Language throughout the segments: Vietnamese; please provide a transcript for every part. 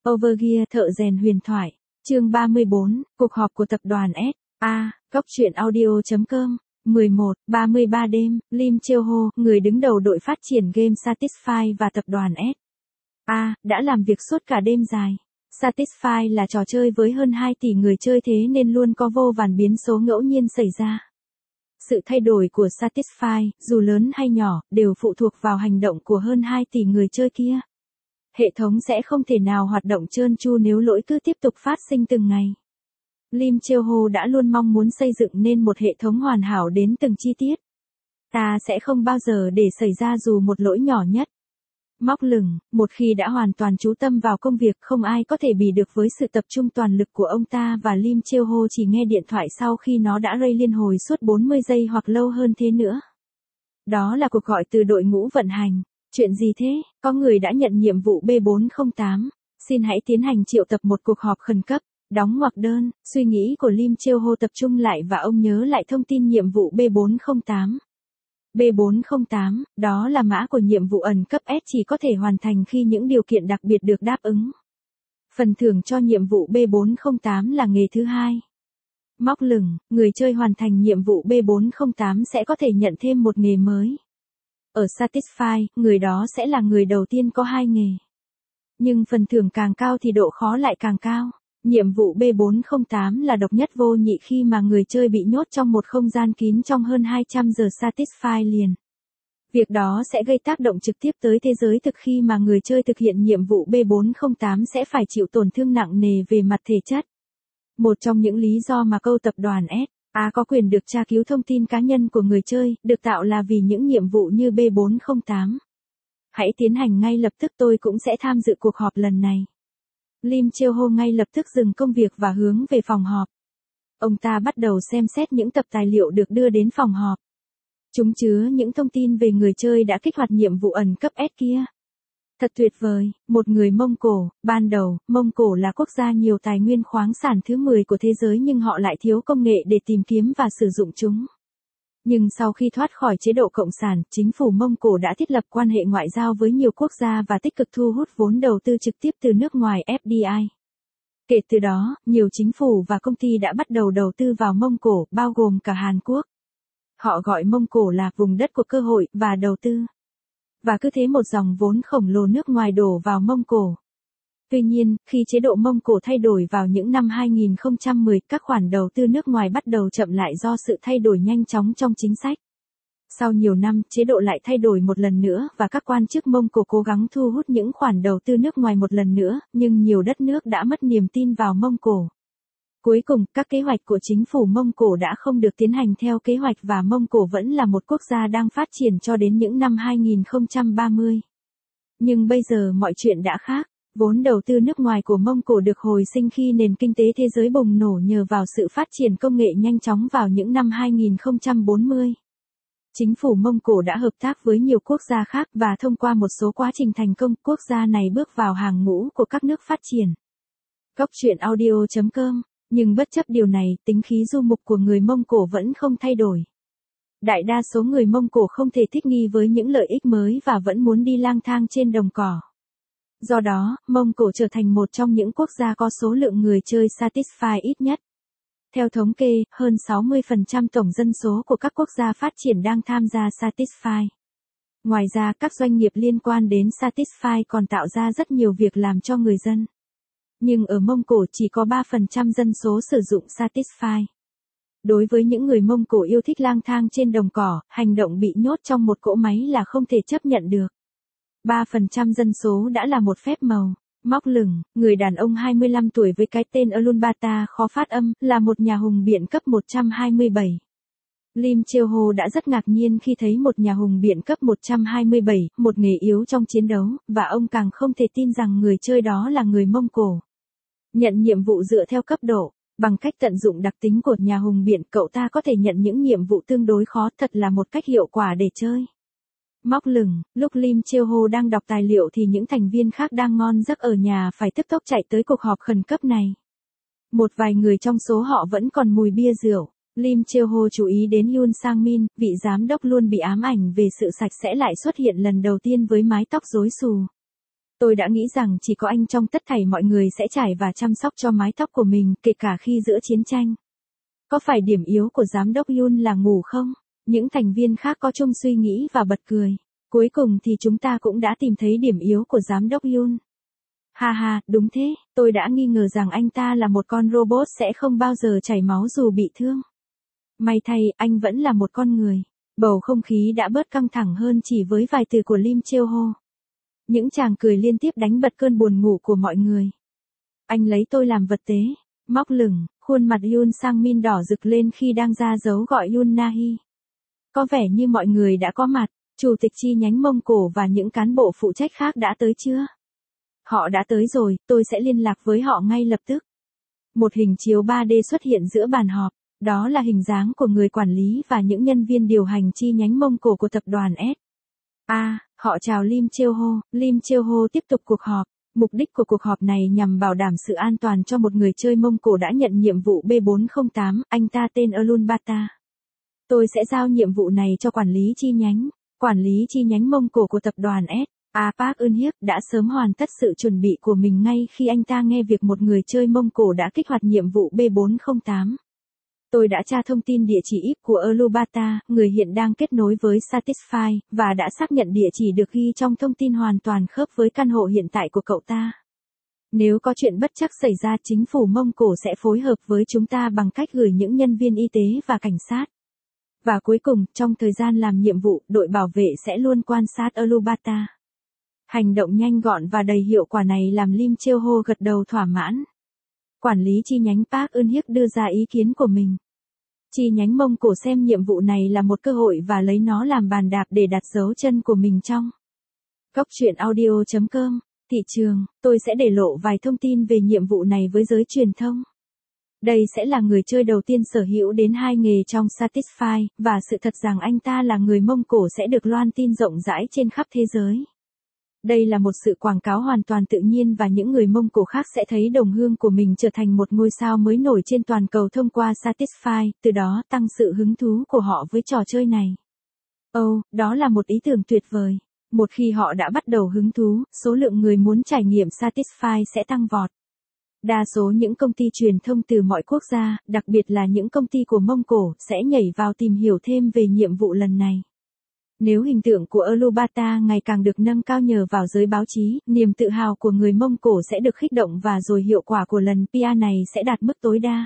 Overgear thợ rèn huyền thoại. Chương 34, cuộc họp của tập đoàn S. Góc truyện audio.com. 11:33 đêm, Lim Cheo-ho, người đứng đầu đội phát triển game Satisfy và tập đoàn S. Đã làm việc suốt cả đêm dài. Satisfy là trò chơi với hơn 2 tỷ người chơi, thế nên luôn có vô vàn biến số ngẫu nhiên xảy ra. Sự thay đổi của Satisfy, dù lớn hay nhỏ, đều phụ thuộc vào hành động của hơn 2 tỷ người chơi kia. Hệ thống sẽ không thể nào hoạt động trơn tru nếu lỗi cứ tiếp tục phát sinh từng ngày. Lim Cheo-ho đã luôn mong muốn xây dựng nên một hệ thống hoàn hảo đến từng chi tiết. Ta sẽ không bao giờ để xảy ra dù một lỗi nhỏ nhất. Móc lửng, một khi đã hoàn toàn chú tâm vào công việc, không ai có thể bì được với sự tập trung toàn lực của ông ta, và Lim Cheo-ho chỉ nghe điện thoại sau khi nó đã rây liên hồi suốt 40 giây hoặc lâu hơn thế nữa. Đó là cuộc gọi từ đội ngũ vận hành. Chuyện gì thế? Có người đã nhận nhiệm vụ B408. Xin hãy tiến hành triệu tập một cuộc họp khẩn cấp. Đóng ngoặc đơn. Suy nghĩ của Lim Cheo-ho tập trung lại và ông nhớ lại thông tin nhiệm vụ B408. B408, đó là mã của nhiệm vụ ẩn cấp S, chỉ có thể hoàn thành khi những điều kiện đặc biệt được đáp ứng. Phần thưởng cho nhiệm vụ B408 là nghề thứ hai. Móc lửng, người chơi hoàn thành nhiệm vụ B408 sẽ có thể nhận thêm một nghề mới. Ở Satisfy, người đó sẽ là người đầu tiên có 2 nghề. Nhưng phần thưởng càng cao thì độ khó lại càng cao. Nhiệm vụ B408 là độc nhất vô nhị khi mà người chơi bị nhốt trong một không gian kín trong hơn 200 giờ Satisfy liền. Việc đó sẽ gây tác động trực tiếp tới thế giới thực khi mà người chơi thực hiện nhiệm vụ B408 sẽ phải chịu tổn thương nặng nề về mặt thể chất. Một trong những lý do mà câu tập đoàn S. có quyền được tra cứu thông tin cá nhân của người chơi, được tạo là vì những nhiệm vụ như B408. Hãy tiến hành ngay lập tức, tôi cũng sẽ tham dự cuộc họp lần này. Lim Cheo-ho ngay lập tức dừng công việc và hướng về phòng họp. Ông ta bắt đầu xem xét những tập tài liệu được đưa đến phòng họp. Chúng chứa những thông tin về người chơi đã kích hoạt nhiệm vụ ẩn cấp S kia. Thật tuyệt vời, một người Mông Cổ. Ban đầu, Mông Cổ là quốc gia nhiều tài nguyên khoáng sản thứ 10 của thế giới, nhưng họ lại thiếu công nghệ để tìm kiếm và sử dụng chúng. Nhưng sau khi thoát khỏi chế độ cộng sản, chính phủ Mông Cổ đã thiết lập quan hệ ngoại giao với nhiều quốc gia và tích cực thu hút vốn đầu tư trực tiếp từ nước ngoài FDI. Kể từ đó, nhiều chính phủ và công ty đã bắt đầu đầu tư vào Mông Cổ, bao gồm cả Hàn Quốc. Họ gọi Mông Cổ là vùng đất của cơ hội và đầu tư. Và cứ thế một dòng vốn khổng lồ nước ngoài đổ vào Mông Cổ. Tuy nhiên, khi chế độ Mông Cổ thay đổi vào những năm 2010, các khoản đầu tư nước ngoài bắt đầu chậm lại do sự thay đổi nhanh chóng trong chính sách. Sau nhiều năm, chế độ lại thay đổi một lần nữa, và các quan chức Mông Cổ cố gắng thu hút những khoản đầu tư nước ngoài một lần nữa, nhưng nhiều đất nước đã mất niềm tin vào Mông Cổ. Cuối cùng, các kế hoạch của chính phủ Mông Cổ đã không được tiến hành theo kế hoạch, và Mông Cổ vẫn là một quốc gia đang phát triển cho đến những năm 2030. Nhưng bây giờ mọi chuyện đã khác. Vốn đầu tư nước ngoài của Mông Cổ được hồi sinh khi nền kinh tế thế giới bùng nổ nhờ vào sự phát triển công nghệ nhanh chóng vào những năm 2040. Chính phủ Mông Cổ đã hợp tác với nhiều quốc gia khác, và thông qua một số quá trình thành công, quốc gia này bước vào hàng ngũ của các nước phát triển. Góc truyện audio.com. Nhưng bất chấp điều này, tính khí du mục của người Mông Cổ vẫn không thay đổi. Đại đa số người Mông Cổ không thể thích nghi với những lợi ích mới và vẫn muốn đi lang thang trên đồng cỏ. Do đó, Mông Cổ trở thành một trong những quốc gia có số lượng người chơi Satisfy ít nhất. Theo thống kê, hơn 60% tổng dân số của các quốc gia phát triển đang tham gia Satisfy. Ngoài ra, các doanh nghiệp liên quan đến Satisfy còn tạo ra rất nhiều việc làm cho người dân. Nhưng ở Mông Cổ chỉ có 3% dân số sử dụng Satisfy. Đối với những người Mông Cổ yêu thích lang thang trên đồng cỏ, hành động bị nhốt trong một cỗ máy là không thể chấp nhận được. 3% dân số đã là một phép màu. Móc lửng, người đàn ông 25 tuổi với cái tên Ulumbata khó phát âm, là một nhà hùng biện cấp 127. Lim Cheo-ho đã rất ngạc nhiên khi thấy một nhà hùng biện cấp 127, một nghề yếu trong chiến đấu, và ông càng không thể tin rằng người chơi đó là người Mông Cổ. Nhận nhiệm vụ dựa theo cấp độ. Bằng cách tận dụng đặc tính của nhà hùng biện, cậu ta có thể nhận những nhiệm vụ tương đối khó, thật là một cách hiệu quả để chơi. Móc lửng, lúc Lim Cheo-ho đang đọc tài liệu thì những thành viên khác đang ngon giấc ở nhà phải tức tốc chạy tới cuộc họp khẩn cấp này. Một vài người trong số họ vẫn còn mùi bia rượu. Lim Cheo-ho chú ý đến Yoon Sang-min, vị giám đốc luôn bị ám ảnh về sự sạch sẽ, lại xuất hiện lần đầu tiên với mái tóc rối xù. Tôi đã nghĩ rằng chỉ có anh trong tất thảy mọi người sẽ trải và chăm sóc cho mái tóc của mình, kể cả khi giữa chiến tranh. Có phải điểm yếu của giám đốc Yun là ngủ không? Những thành viên khác có chung suy nghĩ và bật cười. Cuối cùng thì chúng ta cũng đã tìm thấy điểm yếu của giám đốc Yun. Ha ha, đúng thế, tôi đã nghi ngờ rằng anh ta là một con robot sẽ không bao giờ chảy máu dù bị thương. May thay, anh vẫn là một con người. Bầu không khí đã bớt căng thẳng hơn chỉ với vài từ của Lim Cheol-ho. Những tràng cười liên tiếp đánh bật cơn buồn ngủ của mọi người. Anh lấy tôi làm vật tế, móc lửng, khuôn mặt Yoon Sang-min đỏ rực lên khi đang ra dấu gọi Yoon Na-hee. Có vẻ như mọi người đã có mặt, chủ tịch chi nhánh Mông Cổ và những cán bộ phụ trách khác đã tới chưa? Họ đã tới rồi, tôi sẽ liên lạc với họ ngay lập tức. Một hình chiếu 3D xuất hiện giữa bàn họp, đó là hình dáng của người quản lý và những nhân viên điều hành chi nhánh Mông Cổ của tập đoàn S. Họ chào Lim Cheol-ho. Lim Cheol-ho tiếp tục cuộc họp. Mục đích của cuộc họp này nhằm bảo đảm sự an toàn cho một người chơi Mông Cổ đã nhận nhiệm vụ B408, anh ta tên Ulumbata. Tôi sẽ giao nhiệm vụ này cho quản lý chi nhánh. Quản lý chi nhánh Mông Cổ của tập đoàn S. Park Eun-hyeok đã sớm hoàn tất sự chuẩn bị của mình ngay khi anh ta nghe việc một người chơi Mông Cổ đã kích hoạt nhiệm vụ B408. Tôi đã tra thông tin địa chỉ IP của Ulumbata, người hiện đang kết nối với Satisfy, và đã xác nhận địa chỉ được ghi trong thông tin hoàn toàn khớp với căn hộ hiện tại của cậu ta. Nếu có chuyện bất trắc xảy ra, chính phủ Mông Cổ sẽ phối hợp với chúng ta bằng cách gửi những nhân viên y tế và cảnh sát. Và cuối cùng, trong thời gian làm nhiệm vụ, đội bảo vệ sẽ luôn quan sát Ulumbata. Hành động nhanh gọn và đầy hiệu quả này làm Lim Cheol-ho gật đầu thỏa mãn. Quản lý chi nhánh Park Eun-hyeok đưa ra ý kiến của mình. Chi nhánh Mông Cổ xem nhiệm vụ này là một cơ hội và lấy nó làm bàn đạp để đặt dấu chân của mình trong. Góc truyện audio.com. Thị trường, tôi sẽ để lộ vài thông tin về nhiệm vụ này với giới truyền thông. Đây sẽ là người chơi đầu tiên sở hữu đến 2 nghề trong Satisfy, và sự thật rằng anh ta là người Mông Cổ sẽ được loan tin rộng rãi trên khắp thế giới. Đây là một sự quảng cáo hoàn toàn tự nhiên và những người Mông Cổ khác sẽ thấy đồng hương của mình trở thành một ngôi sao mới nổi trên toàn cầu thông qua Satisfy, từ đó tăng sự hứng thú của họ với trò chơi này. Đó là một ý tưởng tuyệt vời. Một khi họ đã bắt đầu hứng thú, số lượng người muốn trải nghiệm Satisfy sẽ tăng vọt. Đa số những công ty truyền thông từ mọi quốc gia, đặc biệt là những công ty của Mông Cổ, sẽ nhảy vào tìm hiểu thêm về nhiệm vụ lần này. Nếu hình tượng của Ulumbata ngày càng được nâng cao nhờ vào giới báo chí, niềm tự hào của người Mông Cổ sẽ được khích động và rồi hiệu quả của lần PR này sẽ đạt mức tối đa.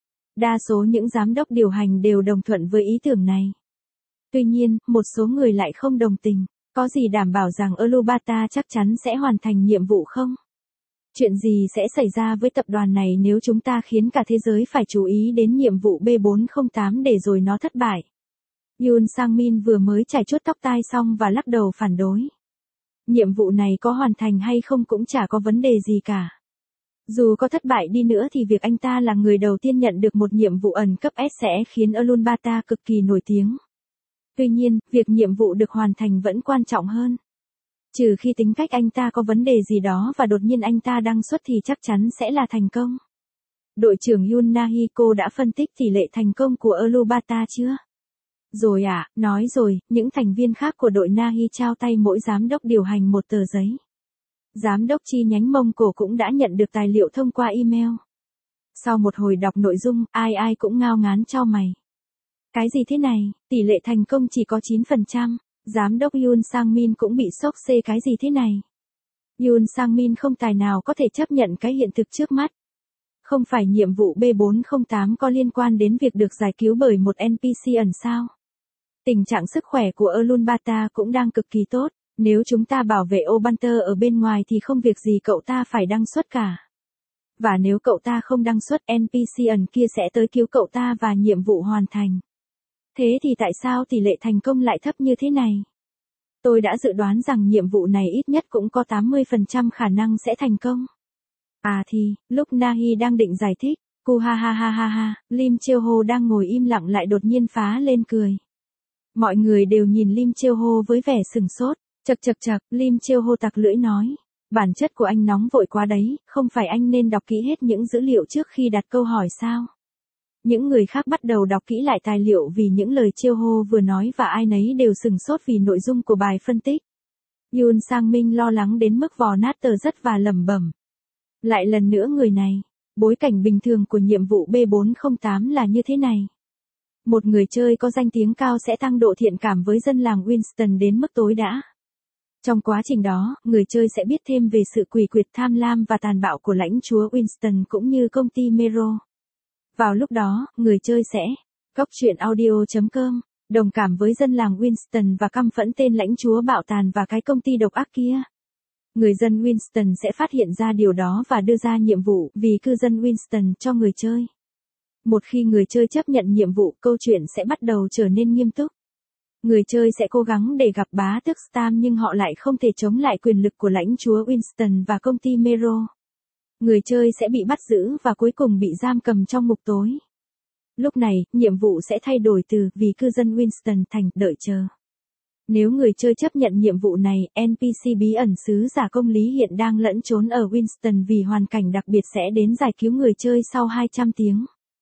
Đa số những giám đốc điều hành đều đồng thuận với ý tưởng này. Tuy nhiên, một số người lại không đồng tình. Có gì đảm bảo rằng Ulumbata chắc chắn sẽ hoàn thành nhiệm vụ không? Chuyện gì sẽ xảy ra với tập đoàn này nếu chúng ta khiến cả thế giới phải chú ý đến nhiệm vụ B408 để rồi nó thất bại? Yoon Sang-min vừa mới chải chuốt tóc tai xong và lắc đầu phản đối. Nhiệm vụ này có hoàn thành hay không cũng chả có vấn đề gì cả. Dù có thất bại đi nữa thì việc anh ta là người đầu tiên nhận được một nhiệm vụ ẩn cấp S sẽ khiến Ulumbata cực kỳ nổi tiếng. Tuy nhiên, việc nhiệm vụ được hoàn thành vẫn quan trọng hơn. Trừ khi tính cách anh ta có vấn đề gì đó và đột nhiên anh ta đăng xuất thì chắc chắn sẽ là thành công. Đội trưởng Yoon Na-hee cô đã phân tích tỷ lệ thành công của Ulumbata chưa? Rồi nói rồi, những thành viên khác của đội Na-hee trao tay mỗi giám đốc điều hành một tờ giấy. Giám đốc chi nhánh Mông Cổ cũng đã nhận được tài liệu thông qua email. Sau một hồi đọc nội dung, ai cũng ngao ngán chau mày. Cái gì thế này, tỷ lệ thành công chỉ có 9%, giám đốc Yoon Sang-min cũng bị sốc xê cái gì thế này. Yoon Sang-min không tài nào có thể chấp nhận cái hiện thực trước mắt. Không phải nhiệm vụ B408 có liên quan đến việc được giải cứu bởi một NPC ẩn sao? Tình trạng sức khỏe của Ulumbata cũng đang cực kỳ tốt, nếu chúng ta bảo vệ Obunter ở bên ngoài thì không việc gì cậu ta phải đăng xuất cả. Và nếu cậu ta không đăng xuất, NPC ẩn kia sẽ tới cứu cậu ta và nhiệm vụ hoàn thành. Thế thì tại sao tỷ lệ thành công lại thấp như thế này? Tôi đã dự đoán rằng nhiệm vụ này ít nhất cũng có 80% khả năng sẽ thành công. Lúc Na-hee đang định giải thích, Lim Cheol-ho đang ngồi im lặng lại đột nhiên phá lên cười. Mọi người đều nhìn Lim Cheol-ho với vẻ sừng sốt. Chậc, Lim Cheol-ho tặc lưỡi nói. Bản chất của anh nóng vội quá đấy, không phải anh nên đọc kỹ hết những dữ liệu trước khi đặt câu hỏi sao? Những người khác bắt đầu đọc kỹ lại tài liệu vì những lời Cheol-ho vừa nói và ai nấy đều sừng sốt vì nội dung của bài phân tích. Yoon Sang Min lo lắng đến mức vò nát tờ rất và lẩm bẩm. Lại lần nữa người này, bối cảnh bình thường của nhiệm vụ B408 là như thế này. Một người chơi có danh tiếng cao sẽ tăng độ thiện cảm với dân làng Winston đến mức tối đa. Trong quá trình đó, người chơi sẽ biết thêm về sự quỷ quyệt tham lam và tàn bạo của lãnh chúa Winston cũng như công ty Mero. Vào lúc đó, người chơi sẽ Cóc truyện audio.com đồng cảm với dân làng Winston và căm phẫn tên lãnh chúa bạo tàn và cái công ty độc ác kia. Người dân Winston sẽ phát hiện ra điều đó và đưa ra nhiệm vụ vì cư dân Winston cho người chơi. Một khi người chơi chấp nhận nhiệm vụ, câu chuyện sẽ bắt đầu trở nên nghiêm túc. Người chơi sẽ cố gắng để gặp bá tước Stam nhưng họ lại không thể chống lại quyền lực của lãnh chúa Winston và công ty Mero. Người chơi sẽ bị bắt giữ và cuối cùng bị giam cầm trong ngục tối. Lúc này, nhiệm vụ sẽ thay đổi từ vì cư dân Winston thành đợi chờ. Nếu người chơi chấp nhận nhiệm vụ này, NPC bí ẩn sứ giả công lý hiện đang lẫn trốn ở Winston vì hoàn cảnh đặc biệt sẽ đến giải cứu người chơi sau 200 tiếng.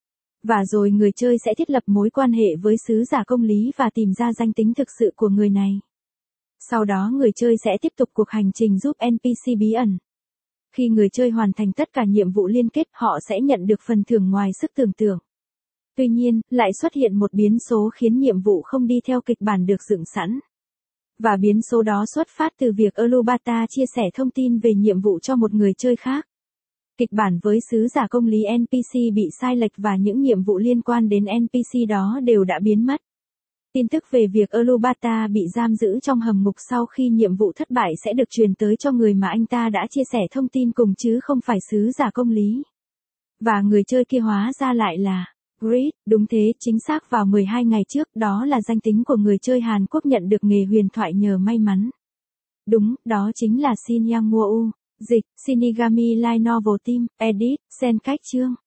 Và rồi người chơi sẽ thiết lập mối quan hệ với sứ giả công lý và tìm ra danh tính thực sự của người này. Sau đó người chơi sẽ tiếp tục cuộc hành trình giúp NPC bí ẩn. Khi người chơi hoàn thành tất cả nhiệm vụ liên kết, họ sẽ nhận được phần thưởng ngoài sức tưởng tượng. Tuy nhiên, lại xuất hiện một biến số khiến nhiệm vụ không đi theo kịch bản được dựng sẵn. Và biến số đó xuất phát từ việc Alubata chia sẻ thông tin về nhiệm vụ cho một người chơi khác. Kịch bản với sứ giả công lý NPC bị sai lệch và những nhiệm vụ liên quan đến NPC đó đều đã biến mất. Tin tức về việc Alubata bị giam giữ trong hầm ngục sau khi nhiệm vụ thất bại sẽ được truyền tới cho người mà anh ta đã chia sẻ thông tin cùng chứ không phải sứ giả công lý. Và người chơi kia hóa ra lại là Grid, đúng thế, chính xác vào 12 ngày trước, đó là danh tính của người chơi Hàn Quốc nhận được nghề huyền thoại nhờ may mắn. Đúng, đó chính là Shin Yang Woo. Dịch, Shinigami Light Novel Team, Edit, Sen Cách Chương.